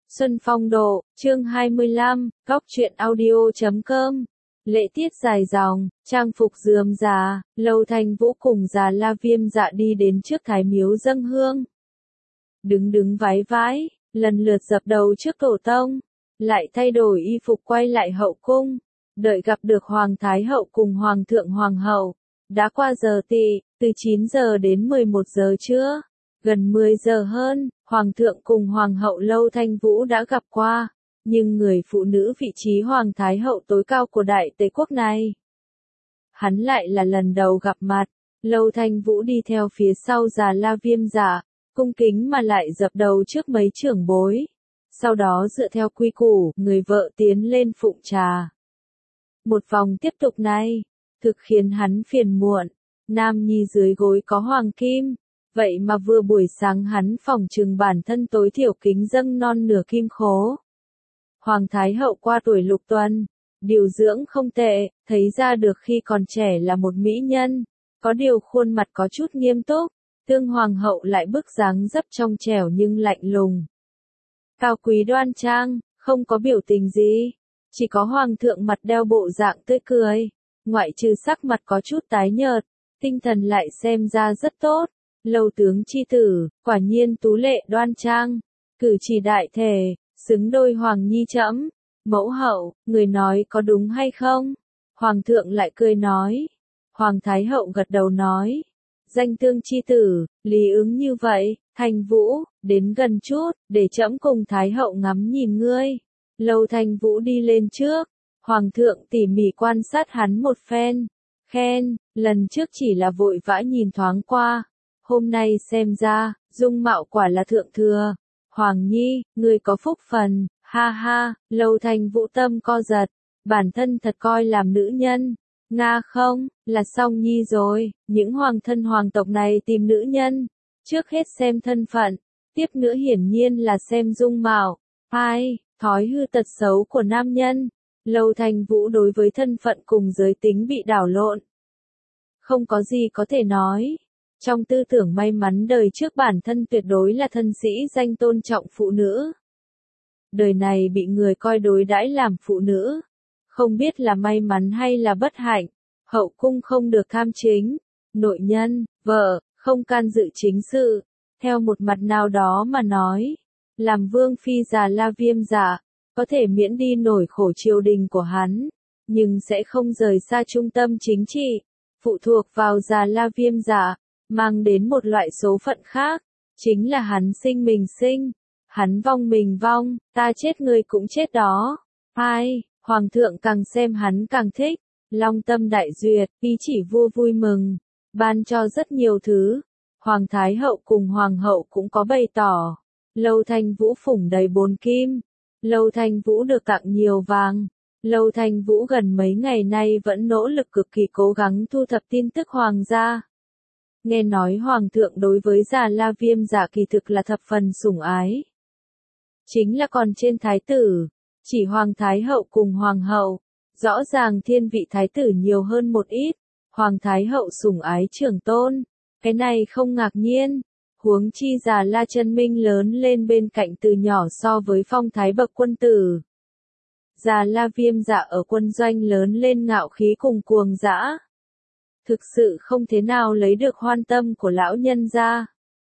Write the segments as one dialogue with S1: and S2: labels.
S1: Xuân Phong Độ, chương 25, góc truyện audio.com. Lễ tiết dài dòng, trang phục rườm rà, Lâu Thanh Vũ cùng Già La Viêm Dạ đi đến trước Thái Miếu dâng hương. Đứng vái vái, lần lượt dập đầu trước tổ tông, lại thay đổi y phục quay lại hậu cung, đợi gặp được Hoàng Thái Hậu cùng Hoàng thượng Hoàng hậu. Đã qua giờ tỵ, từ 9 giờ đến 11 giờ trưa, gần 10 giờ hơn, Hoàng thượng cùng Hoàng hậu Lâu Thanh Vũ đã gặp qua, nhưng người phụ nữ vị trí Hoàng Thái Hậu tối cao của Đại Tề quốc này, hắn lại là lần đầu gặp mặt. Lâu Thanh Vũ đi theo phía sau Già La Viêm Dạ, cung kính mà lại dập đầu trước mấy trưởng bối. Sau đó dựa theo quy củ, người vợ tiến lên phụng trà. Một vòng tiếp tục này, thực khiến hắn phiền muộn. Nam nhi dưới gối có hoàng kim, vậy mà vừa buổi sáng hắn phỏng chừng bản thân tối thiểu kính dâng non nửa kim khố. Hoàng Thái Hậu qua tuổi lục tuần, điều dưỡng không tệ, thấy ra được khi còn trẻ là một mỹ nhân, có điều khuôn mặt có chút nghiêm túc. Tương Hoàng hậu lại bức dáng dấp trong trẻo nhưng lạnh lùng, cao quý đoan trang, không có biểu tình gì, chỉ có Hoàng thượng mặt đeo bộ dạng tươi cười, ngoại trừ sắc mặt có chút tái nhợt, tinh thần lại xem ra rất tốt. Lâu tướng chi tử, quả nhiên tú lệ đoan trang, cử chỉ đại thể, xứng đôi Hoàng nhi trẫm. Mẫu hậu, người nói có đúng hay không? Hoàng thượng lại cười nói. Hoàng Thái Hậu gật đầu nói, danh tương chi tử, lý ứng như vậy. Thanh Vũ, đến gần chút, để trẫm cùng Thái Hậu ngắm nhìn ngươi. Lâu Thanh Vũ đi lên trước, Hoàng thượng tỉ mỉ quan sát hắn một phen, khen, lần trước chỉ là vội vã nhìn thoáng qua, hôm nay xem ra, dung mạo quả là thượng thừa. Hoàng nhi, ngươi có phúc phần, ha ha. Lâu Thanh Vũ tâm co giật, bản thân thật coi làm nữ nhân, nga không, là song nhi rồi. Những hoàng thân hoàng tộc này tìm nữ nhân, trước hết xem thân phận, tiếp nữa hiển nhiên là xem dung mạo. Ai, thói hư tật xấu của nam nhân. Lâu Thanh Vũ đối với thân phận cùng giới tính bị đảo lộn, không có gì có thể nói. Trong tư tưởng may mắn đời trước bản thân tuyệt đối là thân sĩ danh tôn trọng phụ nữ. Đời này bị người coi đối đãi làm phụ nữ, không biết là may mắn hay là bất hạnh. Hậu cung không được tham chính, nội nhân, vợ, không can dự chính sự. Theo một mặt nào đó mà nói, làm vương phi Già La Viêm Dạ, có thể miễn đi nổi khổ triều đình của hắn, nhưng sẽ không rời xa trung tâm chính trị, phụ thuộc vào Già La Viêm Dạ, mang đến một loại số phận khác, chính là hắn sinh mình sinh, hắn vong mình vong, ta chết người cũng chết đó. Ai, Hoàng thượng càng xem hắn càng thích, long tâm đại duyệt, ý chỉ vua vui mừng, ban cho rất nhiều thứ. Hoàng Thái Hậu cùng Hoàng hậu cũng có bày tỏ. Lâu Thanh Vũ phủng đầy 4 kim. Lâu Thanh Vũ được tặng nhiều vàng. Lâu Thanh Vũ gần mấy ngày nay vẫn nỗ lực cực kỳ cố gắng thu thập tin tức hoàng gia. Nghe nói Hoàng thượng đối với Già La Viêm Dạ kỳ thực là thập phần sủng ái. Chính là còn trên thái tử, chỉ Hoàng Thái Hậu cùng Hoàng hậu, rõ ràng thiên vị thái tử nhiều hơn một ít. Hoàng Thái Hậu sủng ái trưởng tôn, cái này không ngạc nhiên. Huống chi Già La Chân Minh lớn lên bên cạnh từ nhỏ so với phong thái bậc quân tử. Già La Viêm Dạ ở quân doanh lớn lên ngạo khí cùng cuồng dã, thực sự không thế nào lấy được hoan tâm của lão nhân gia.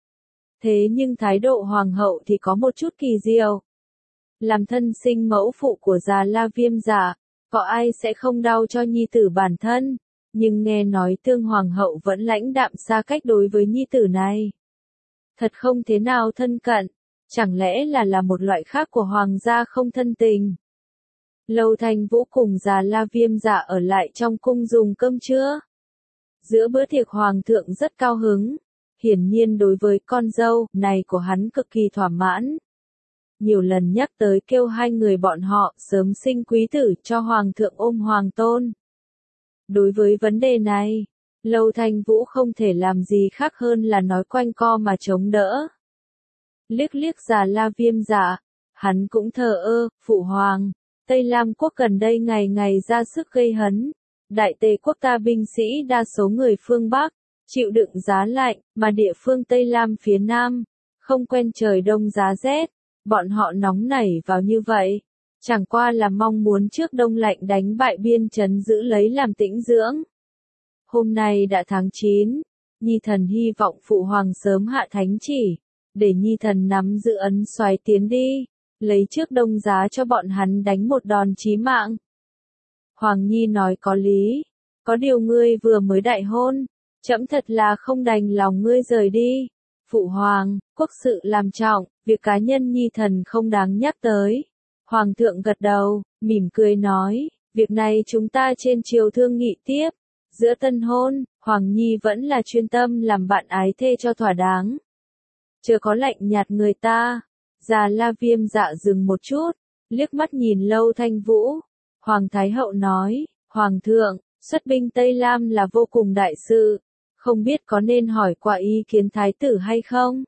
S1: Thế nhưng thái độ hoàng hậu thì có một chút kỳ diệu. Làm thân sinh mẫu phụ của Già La Viêm Dạ, có ai sẽ không đau cho nhi tử bản thân, nhưng nghe nói Tương Hoàng hậu vẫn lãnh đạm xa cách đối với nhi tử này. Thật không thế nào thân cận, chẳng lẽ là một loại khác của hoàng gia không thân tình. Lâu Thanh Vũ cùng Già La Viêm Dạ ở lại trong cung dùng cơm trưa. Giữa bữa tiệc Hoàng thượng rất cao hứng, hiển nhiên đối với con dâu này của hắn cực kỳ thỏa mãn. Nhiều lần nhắc tới kêu hai người bọn họ sớm sinh quý tử cho Hoàng thượng ôm hoàng tôn. Đối với vấn đề này, Lâu Thanh Vũ không thể làm gì khác hơn là nói quanh co mà chống đỡ. Liếc liếc Già La Viêm Dạ, hắn cũng thờ ơ. Phụ hoàng, Tây Lam quốc gần đây ngày ngày ra sức gây hấn. Đại Tề quốc ta binh sĩ đa số người phương Bắc, chịu đựng giá lạnh, mà địa phương Tây Lam phía Nam, không quen trời đông giá rét. Bọn họ nóng nảy vào như vậy, chẳng qua là mong muốn trước đông lạnh đánh bại biên trấn giữ lấy làm tĩnh dưỡng. Hôm nay đã tháng 9, Nhi thần hy vọng phụ hoàng sớm hạ thánh chỉ, để Nhi thần nắm giữ ấn soái tiến đi, lấy trước đông giá cho bọn hắn đánh một đòn chí mạng. Hoàng Nhi nói có lý, có điều ngươi vừa mới đại hôn, trẫm thật là không đành lòng ngươi rời đi. Phụ hoàng, quốc sự làm trọng, việc cá nhân Nhi thần không đáng nhắc tới. Hoàng thượng gật đầu, mỉm cười nói, việc này chúng ta trên triều thương nghị tiếp. Giữa tân hôn, Hoàng Nhi vẫn là chuyên tâm làm bạn ái thê cho thỏa đáng. Chưa có lạnh nhạt người ta. Già La Viêm Dạ dừng một chút, liếc mắt nhìn Lâu Thanh Vũ. Hoàng Thái Hậu nói, Hoàng thượng, xuất binh Tây Lam là vô cùng đại sự, không biết có nên hỏi qua ý kiến Thái tử hay không?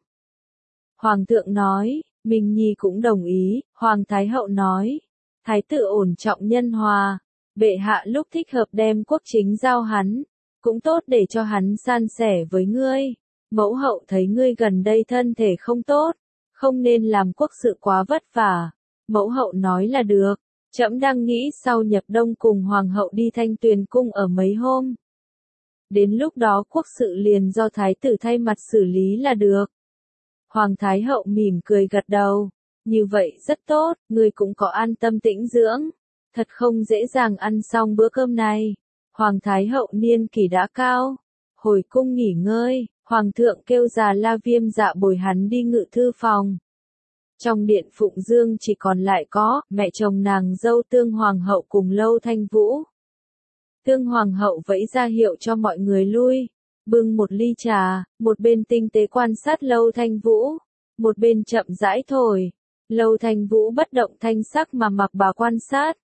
S1: Hoàng thượng nói, Minh Nhi cũng đồng ý. Hoàng Thái Hậu nói, Thái tử ổn trọng nhân hòa, bệ hạ lúc thích hợp đem quốc chính giao hắn, cũng tốt để cho hắn san sẻ với ngươi. Mẫu hậu thấy ngươi gần đây thân thể không tốt, không nên làm quốc sự quá vất vả. Mẫu hậu nói là được, trẫm đang nghĩ sau nhập đông cùng hoàng hậu đi Thanh Tuyền cung ở mấy hôm. Đến lúc đó quốc sự liền do thái tử thay mặt xử lý là được. Hoàng Thái Hậu mỉm cười gật đầu, như vậy rất tốt, ngươi cũng có an tâm tĩnh dưỡng. Thật không dễ dàng ăn xong bữa cơm này. Hoàng Thái Hậu niên kỷ đã cao, hồi cung nghỉ ngơi. Hoàng thượng kêu Già La Viêm Dạ bồi hắn đi ngự thư phòng. Trong điện Phụng Dương chỉ còn lại có mẹ chồng nàng dâu Tương Hoàng hậu cùng Lâu Thanh Vũ. Tương Hoàng hậu vẫy ra hiệu cho mọi người lui, bưng một ly trà, một bên tinh tế quan sát Lâu Thanh Vũ, một bên chậm rãi thổi. Lâu Thanh Vũ bất động thanh sắc mà mặc bà quan sát.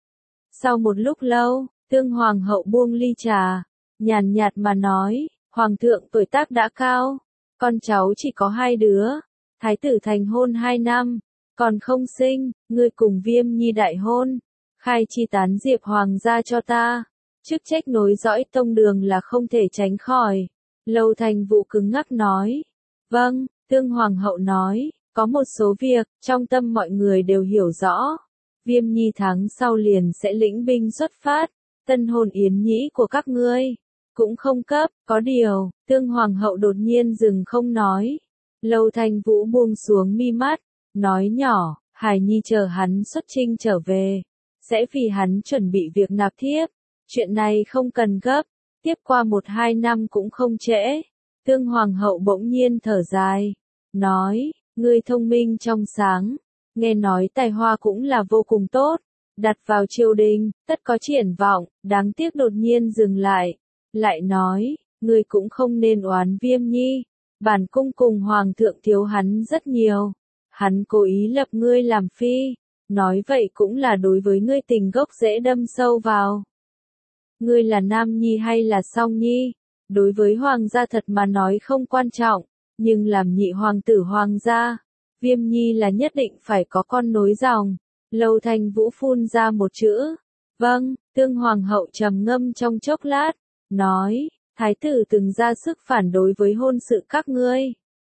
S1: Sau một lúc lâu, Tương Hoàng hậu buông ly trà, nhàn nhạt mà nói, Hoàng thượng tuổi tác đã cao, con cháu chỉ có 2 đứa, thái tử thành hôn 2 năm, còn không sinh, ngươi cùng Viêm Nhi đại hôn, khai chi tán diệp hoàng gia cho ta, chức trách nối dõi tông đường là không thể tránh khỏi. Lâu Thanh Vũ cứng ngắc nói, vâng. Tương Hoàng hậu nói, có một số việc, trong tâm mọi người đều hiểu rõ. Viêm Nhi tháng sau liền sẽ lĩnh binh xuất phát, tân hôn yến nhĩ của các ngươi cũng không cấp, có điều. Tương Hoàng hậu đột nhiên dừng không nói. Lâu Thanh Vũ buông xuống mi mắt, nói nhỏ, hài nhi chờ hắn xuất chinh trở về, sẽ vì hắn chuẩn bị việc nạp thiếp, chuyện này không cần gấp, tiếp qua 1-2 năm cũng không trễ. Tương Hoàng hậu bỗng nhiên thở dài, nói, ngươi thông minh trong sáng, nghe nói tài hoa cũng là vô cùng tốt, đặt vào triều đình, tất có triển vọng, đáng tiếc đột nhiên dừng lại nói, ngươi cũng không nên oán Viêm Nhi, bản cung cùng hoàng thượng thiếu hắn rất nhiều, hắn cố ý lập ngươi làm phi, nói vậy cũng là đối với ngươi tình gốc dễ đâm sâu vào. Ngươi là nam nhi hay là song nhi, đối với hoàng gia thật mà nói không quan trọng, nhưng làm nhị hoàng tử hoàng gia, Viêm Nhi là nhất định phải có con nối dòng. Lâu Thanh Vũ phun ra một chữ, vâng. Tương Hoàng hậu trầm ngâm trong chốc lát, nói, thái tử từng ra sức phản đối với hôn sự các ngươi.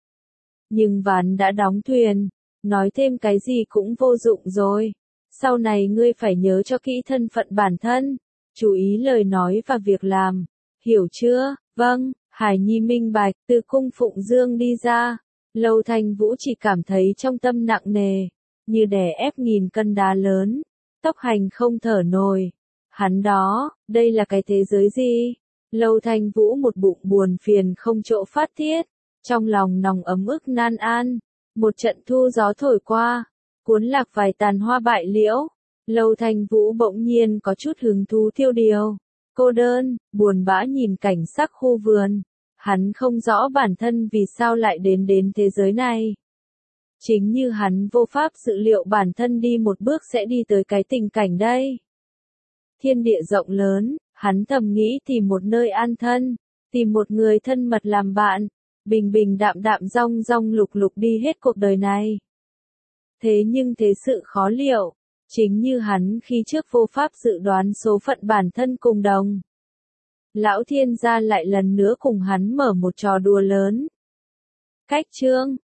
S1: Nhưng ván đã đóng thuyền, nói thêm cái gì cũng vô dụng rồi. Sau này ngươi phải nhớ cho kỹ thân phận bản thân, chú ý lời nói và việc làm, hiểu chưa? Vâng. Hải Nhi minh bạch. Từ cung Phụng Dương đi ra, Lâu Thanh Vũ chỉ cảm thấy trong tâm nặng nề, như đè ép 1000 cân đá lớn, tốc hành không thở nổi. Hắn đó, đây là cái thế giới gì? Lâu Thanh Vũ một bụng buồn phiền không chỗ phát tiết, trong lòng nòng ấm ức nan an. Một trận thu gió thổi qua, cuốn lạc vài tàn hoa bại liễu. Lâu Thanh Vũ bỗng nhiên có chút hứng thú thiêu điều, cô đơn, buồn bã nhìn cảnh sắc khu vườn. Hắn không rõ bản thân vì sao lại đến thế giới này. Chính như hắn vô pháp dự liệu bản thân đi một bước sẽ đi tới cái tình cảnh đây. Thiên địa rộng lớn, hắn thầm nghĩ tìm một nơi an thân, tìm một người thân mật làm bạn, bình bình đạm đạm rong rong lục lục đi hết cuộc đời này. Thế nhưng thế sự khó liệu, chính như hắn khi trước vô pháp dự đoán số phận bản thân cùng đồng. Lão thiên gia lại lần nữa cùng hắn mở một trò đùa lớn. Cách chương